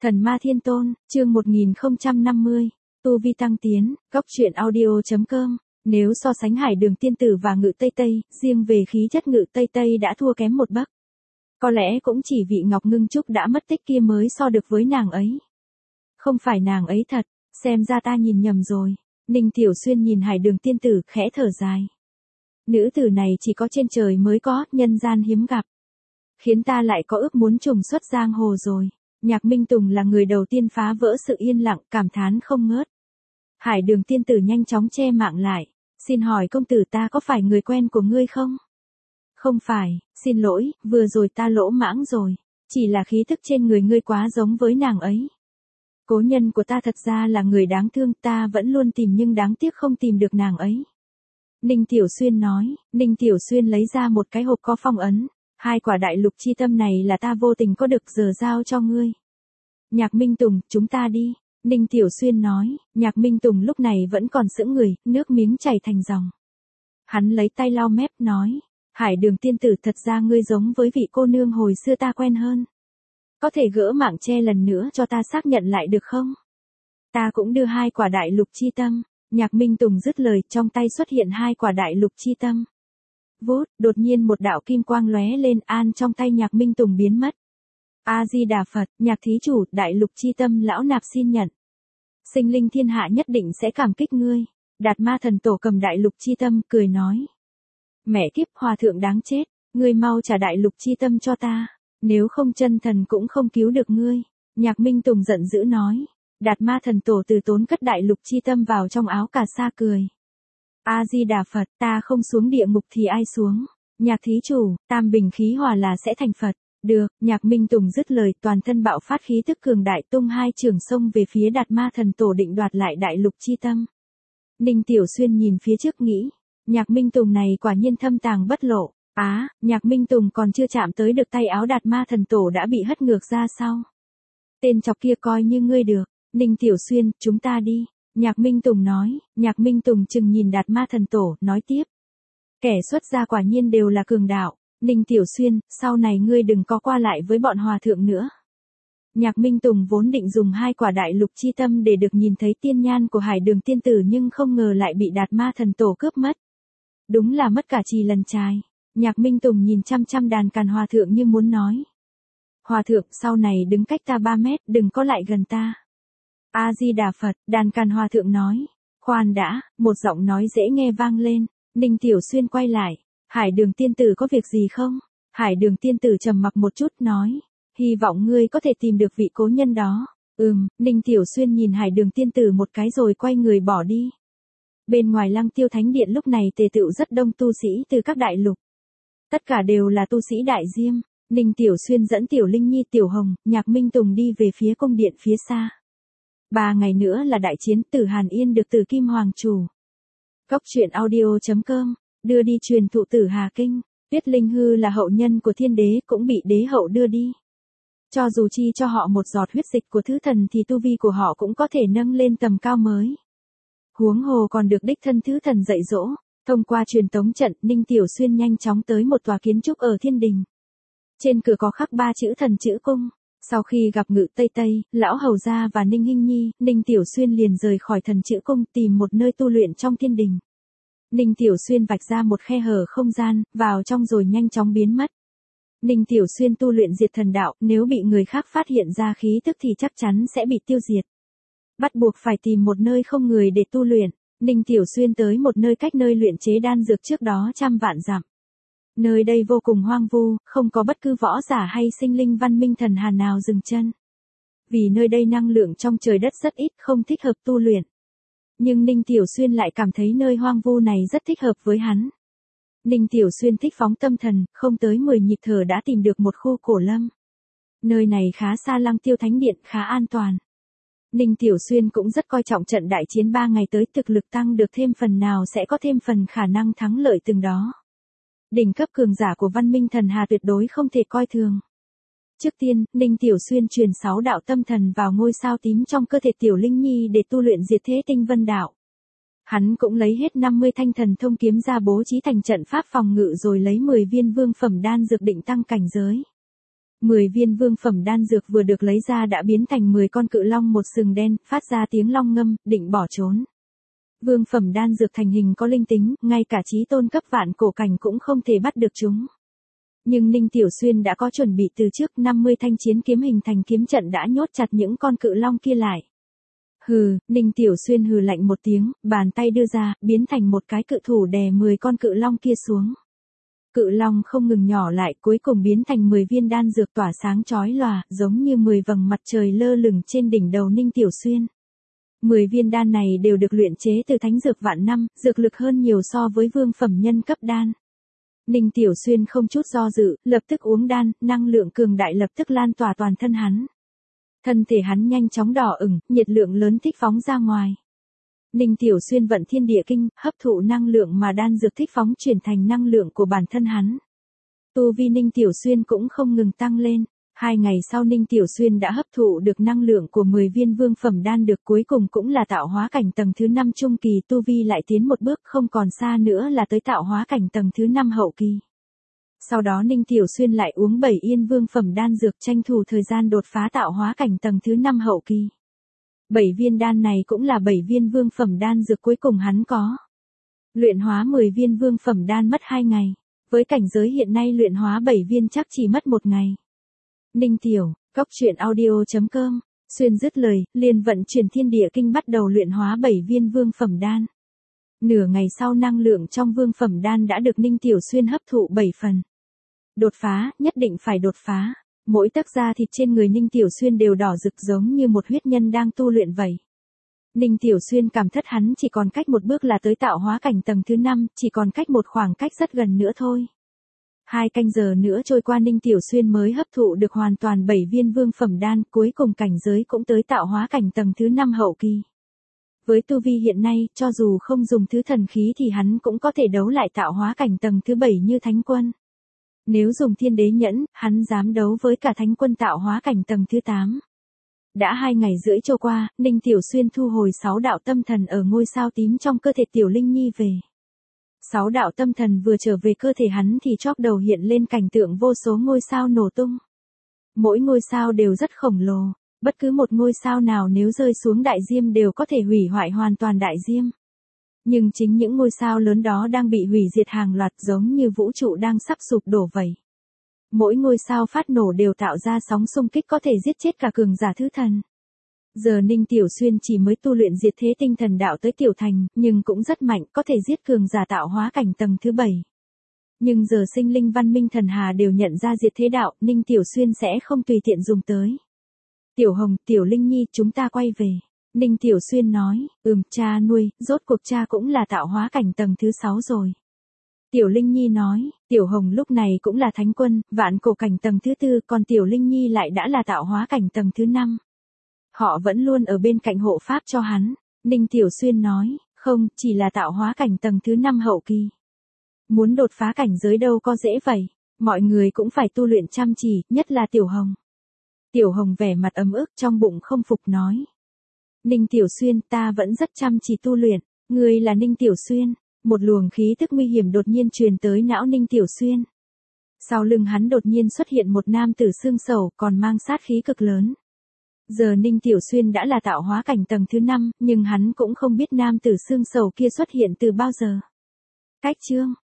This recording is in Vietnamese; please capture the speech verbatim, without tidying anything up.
Thần Ma Thiên Tôn, chương một nghìn không trăm năm mươi, tu vi tăng tiến, góc truyện audio chấm com. Nếu so sánh Hải Đường Tiên Tử và Ngự Tây Tây, riêng về khí chất Ngự Tây Tây đã thua kém một bậc. Có lẽ cũng chỉ vị Ngọc Ngưng Trúc đã mất tích kia mới so được với nàng ấy. Không phải nàng ấy thật, xem ra ta nhìn nhầm rồi. Ninh Tiểu Xuyên nhìn Hải Đường Tiên Tử, khẽ thở dài. Nữ tử này chỉ có trên trời mới có, nhân gian hiếm gặp. Khiến ta lại có ước muốn trùng xuất giang hồ rồi. Nhạc Minh Tùng là người đầu tiên phá vỡ sự yên lặng, cảm thán không ngớt. Hải Đường Tiên Tử nhanh chóng che mạng lại. Xin hỏi công tử, ta có phải người quen của ngươi không? Không phải, xin lỗi, vừa rồi ta lỗ mãng rồi. Chỉ là khí thức trên người ngươi quá giống với nàng ấy. Cố nhân của ta thật ra là người đáng thương, ta vẫn luôn tìm nhưng đáng tiếc không tìm được nàng ấy. Ninh Tiểu Xuyên nói. Ninh Tiểu Xuyên lấy ra một cái hộp có phong ấn. Hai quả đại lục chi tâm này là ta vô tình có được, giờ giao cho ngươi. Nhạc Minh Tùng, chúng ta đi. Ninh Tiểu Xuyên nói. Nhạc Minh Tùng lúc này vẫn còn sững người, nước miếng chảy thành dòng. Hắn lấy tay lau mép, nói. Hải Đường Tiên Tử, thật ra ngươi giống với vị cô nương hồi xưa ta quen hơn. Có thể gỡ mạng che lần nữa cho ta xác nhận lại được không? Ta cũng đưa hai quả đại lục chi tâm. Nhạc Minh Tùng dứt lời, trong tay xuất hiện hai quả đại lục chi tâm. Vút, đột nhiên một đạo kim quang lóe lên, an trong tay Nhạc Minh Tùng biến mất. A Di Đà Phật, Nhạc thí chủ, đại lục chi tâm lão nạp xin nhận. Sinh linh thiên hạ nhất định sẽ cảm kích ngươi. Đạt Ma Thần Tổ cầm đại lục chi tâm, cười nói. Mẹ kiếp, hòa thượng đáng chết, ngươi mau trả đại lục chi tâm cho ta, nếu không chân thần cũng không cứu được ngươi. Nhạc Minh Tùng giận dữ nói. Đạt Ma Thần Tổ từ tốn cất đại lục chi tâm vào trong áo cà sa, cười. A Di Đà Phật, ta không xuống địa ngục thì ai xuống? Nhạc thí chủ, tam bình khí hòa là sẽ thành Phật. Được, Nhạc Minh Tùng dứt lời, toàn thân bạo phát khí tức cường đại, tung hai trường xông về phía Đạt Ma Thần Tổ định đoạt lại đại lục chi tâm. Ninh Tiểu Xuyên nhìn phía trước nghĩ, Nhạc Minh Tùng này quả nhiên thâm tàng bất lộ. Á, à, Nhạc Minh Tùng còn chưa chạm tới được tay áo Đạt Ma Thần Tổ đã bị hất ngược ra sau. Tên chọc kia coi như ngươi được. Ninh Tiểu Xuyên, chúng ta đi. Nhạc Minh Tùng nói. Nhạc Minh Tùng chừng nhìn Đạt Ma Thần Tổ, nói tiếp. Kẻ xuất gia quả nhiên đều là cường đạo. Ninh Tiểu Xuyên, sau này ngươi đừng có qua lại với bọn hòa thượng nữa. Nhạc Minh Tùng vốn định dùng hai quả đại lục chi tâm để được nhìn thấy tiên nhan của Hải Đường Tiên Tử, nhưng không ngờ lại bị Đạt Ma Thần Tổ cướp mất. Đúng là mất cả trì lần trai. Nhạc Minh Tùng nhìn chăm chăm đàn càn hòa thượng như muốn nói. Hòa thượng, sau này đứng cách ta ba mét, đừng có lại gần ta. A Di Đà Phật, đàn càn hòa thượng nói. Khoan đã, một giọng nói dễ nghe vang lên. Ninh Tiểu Xuyên quay lại. Hải Đường Tiên Tử có việc gì không? Hải Đường Tiên Tử trầm mặc một chút, nói. Hy vọng ngươi có thể tìm được vị cố nhân đó. Ừm, Ninh Tiểu Xuyên nhìn Hải Đường Tiên Tử một cái rồi quay người bỏ đi. Bên ngoài Lăng Tiêu Thánh Điện lúc này tề tựu rất đông tu sĩ từ các đại lục. Tất cả đều là tu sĩ đại diêm. Ninh Tiểu Xuyên dẫn Tiểu Linh Nhi, Tiểu Hồng, Nhạc Minh Tùng đi về phía cung điện phía xa. Ba ngày nữa là đại chiến, Tử Hàn Yên được Tử Kim Hoàng chủ. Góc truyện audio chấm com, đưa đi truyền thụ Tử Hà Kinh. Tuyết Linh Hư là hậu nhân của thiên đế, cũng bị đế hậu đưa đi. Cho dù chi cho họ một giọt huyết dịch của thứ thần thì tu vi của họ cũng có thể nâng lên tầm cao mới. Huống hồ còn được đích thân thứ thần dạy dỗ. Thông qua truyền tống trận, Ninh Tiểu Xuyên nhanh chóng tới một tòa kiến trúc ở thiên đình. Trên cửa có khắc ba chữ thần chữ cung. Sau khi gặp Ngự Tây Tây, Lão Hầu Gia và Ninh Hinh Nhi, Ninh Tiểu Xuyên liền rời khỏi thần chữ cung, tìm một nơi tu luyện trong thiên đình. Ninh Tiểu Xuyên vạch ra một khe hở không gian, vào trong rồi nhanh chóng biến mất. Ninh Tiểu Xuyên tu luyện diệt thần đạo, nếu bị người khác phát hiện ra khí tức thì chắc chắn sẽ bị tiêu diệt. Bắt buộc phải tìm một nơi không người để tu luyện. Ninh Tiểu Xuyên tới một nơi cách nơi luyện chế đan dược trước đó trăm vạn dặm. Nơi đây vô cùng hoang vu, không có bất cứ võ giả hay sinh linh văn minh thần hàn nào dừng chân. Vì nơi đây năng lượng trong trời đất rất ít, không thích hợp tu luyện. Nhưng Ninh Tiểu Xuyên lại cảm thấy nơi hoang vu này rất thích hợp với hắn. Ninh Tiểu Xuyên thích phóng tâm thần, không tới mười nhịp thở đã tìm được một khu cổ lâm. Nơi này khá xa Lăng Tiêu Thánh Điện, khá an toàn. Ninh Tiểu Xuyên cũng rất coi trọng trận đại chiến ba ngày tới, thực lực tăng được thêm phần nào sẽ có thêm phần khả năng thắng lợi từng đó. Đỉnh cấp cường giả của văn minh thần hà tuyệt đối không thể coi thường. Trước tiên, Ninh Tiểu Xuyên truyền sáu đạo tâm thần vào ngôi sao tím trong cơ thể Tiểu Linh Nhi để tu luyện diệt thế tinh vân đạo. Hắn cũng lấy hết năm mươi thanh thần thông kiếm ra bố trí thành trận pháp phòng ngự rồi lấy mười viên vương phẩm đan dược định tăng cảnh giới. mười viên vương phẩm đan dược vừa được lấy ra đã biến thành mười con cự long một sừng đen, phát ra tiếng long ngâm, định bỏ trốn. Vương phẩm đan dược thành hình có linh tính, ngay cả chí tôn cấp vạn cổ cảnh cũng không thể bắt được chúng. Nhưng Ninh Tiểu Xuyên đã có chuẩn bị từ trước, năm mươi thanh chiến kiếm hình thành kiếm trận đã nhốt chặt những con cự long kia lại. Hừ, Ninh Tiểu Xuyên hừ lạnh một tiếng, bàn tay đưa ra, biến thành một cái cự thủ đè mười con cự long kia xuống. Cự long không ngừng nhỏ lại, cuối cùng biến thành mười viên đan dược tỏa sáng chói lòa, giống như mười vầng mặt trời lơ lửng trên đỉnh đầu Ninh Tiểu Xuyên. mười viên đan này đều được luyện chế từ thánh dược vạn năm, dược lực hơn nhiều so với vương phẩm nhân cấp đan. Ninh Tiểu Xuyên không chút do dự, lập tức uống đan, năng lượng cường đại lập tức lan tỏa toàn thân hắn. Thân thể hắn nhanh chóng đỏ ửng, nhiệt lượng lớn thích phóng ra ngoài. Ninh Tiểu Xuyên vận thiên địa kinh, hấp thụ năng lượng mà đan dược thích phóng chuyển thành năng lượng của bản thân hắn. Tu vi Ninh Tiểu Xuyên cũng không ngừng tăng lên. Hai ngày sau Ninh Tiểu Xuyên đã hấp thụ được năng lượng của mười viên vương phẩm đan được, cuối cùng cũng là tạo hóa cảnh tầng thứ năm trung kỳ, tu vi lại tiến một bước, không còn xa nữa là tới tạo hóa cảnh tầng thứ năm hậu kỳ. Sau đó Ninh Tiểu Xuyên lại uống bảy yên vương phẩm đan dược, tranh thủ thời gian đột phá tạo hóa cảnh tầng thứ năm hậu kỳ. Bảy viên đan này cũng là bảy viên vương phẩm đan dược cuối cùng hắn có. Luyện hóa mười viên vương phẩm đan mất hai ngày. Với cảnh giới hiện nay luyện hóa bảy viên chắc chỉ mất một ngày. Ninh Tiểu, góc truyện audio chấm com, Xuyên dứt lời, liền vận chuyển thiên địa kinh bắt đầu luyện hóa bảy viên vương phẩm đan. Nửa ngày sau năng lượng trong vương phẩm đan đã được Ninh Tiểu Xuyên hấp thụ bảy phần. Đột phá, nhất định phải đột phá. Mỗi tấc da thịt trên người Ninh Tiểu Xuyên đều đỏ rực giống như một huyết nhân đang tu luyện vậy. Ninh Tiểu Xuyên cảm thất hắn chỉ còn cách một bước là tới tạo hóa cảnh tầng thứ năm, chỉ còn cách một khoảng cách rất gần nữa thôi. Hai canh giờ nữa trôi qua Ninh Tiểu Xuyên mới hấp thụ được hoàn toàn bảy viên vương phẩm đan, cuối cùng cảnh giới cũng tới tạo hóa cảnh tầng thứ năm hậu kỳ. Với tu vi hiện nay, cho dù không dùng thứ thần khí thì hắn cũng có thể đấu lại tạo hóa cảnh tầng thứ bảy như thánh quân. Nếu dùng thiên đế nhẫn, hắn dám đấu với cả thánh quân tạo hóa cảnh tầng thứ tám. Đã hai ngày rưỡi trôi qua, Ninh Tiểu Xuyên thu hồi sáu đạo tâm thần ở ngôi sao tím trong cơ thể Tiểu Linh Nhi về. Sáu đạo tâm thần vừa trở về cơ thể hắn thì chóp đầu hiện lên cảnh tượng vô số ngôi sao nổ tung. Mỗi ngôi sao đều rất khổng lồ, bất cứ một ngôi sao nào nếu rơi xuống đại diêm đều có thể hủy hoại hoàn toàn đại diêm. Nhưng chính những ngôi sao lớn đó đang bị hủy diệt hàng loạt, giống như vũ trụ đang sắp sụp đổ vậy. Mỗi ngôi sao phát nổ đều tạo ra sóng xung kích có thể giết chết cả cường giả thứ thần. Giờ Ninh Tiểu Xuyên chỉ mới tu luyện diệt thế tinh thần đạo tới tiểu thành, nhưng cũng rất mạnh, có thể giết cường giả tạo hóa cảnh tầng thứ bảy. Nhưng giờ sinh linh văn minh thần hà đều nhận ra diệt thế đạo, Ninh Tiểu Xuyên sẽ không tùy tiện dùng tới. Tiểu Hồng, Tiểu Linh Nhi, chúng ta quay về. Ninh Tiểu Xuyên nói, ừm, cha nuôi, rốt cuộc cha cũng là tạo hóa cảnh tầng thứ sáu rồi. Tiểu Linh Nhi nói, Tiểu Hồng lúc này cũng là thánh quân, vạn cổ cảnh tầng thứ tư, còn Tiểu Linh Nhi lại đã là tạo hóa cảnh tầng thứ năm. Họ vẫn luôn ở bên cạnh hộ pháp cho hắn. Ninh Tiểu Xuyên nói, không, chỉ là tạo hóa cảnh tầng thứ năm hậu kỳ. Muốn đột phá cảnh giới đâu có dễ vậy, mọi người cũng phải tu luyện chăm chỉ, nhất là Tiểu Hồng. Tiểu Hồng vẻ mặt ấm ức trong bụng không phục nói. Ninh Tiểu Xuyên, ta vẫn rất chăm chỉ tu luyện, ngươi là Ninh Tiểu Xuyên. Một luồng khí tức nguy hiểm đột nhiên truyền tới não Ninh Tiểu Xuyên. Sau lưng hắn đột nhiên xuất hiện một nam tử xương sầu còn mang sát khí cực lớn. Giờ Ninh Tiểu Xuyên đã là tạo hóa cảnh tầng thứ năm, nhưng hắn cũng không biết nam tử xương sầu kia xuất hiện từ bao giờ. Cách chương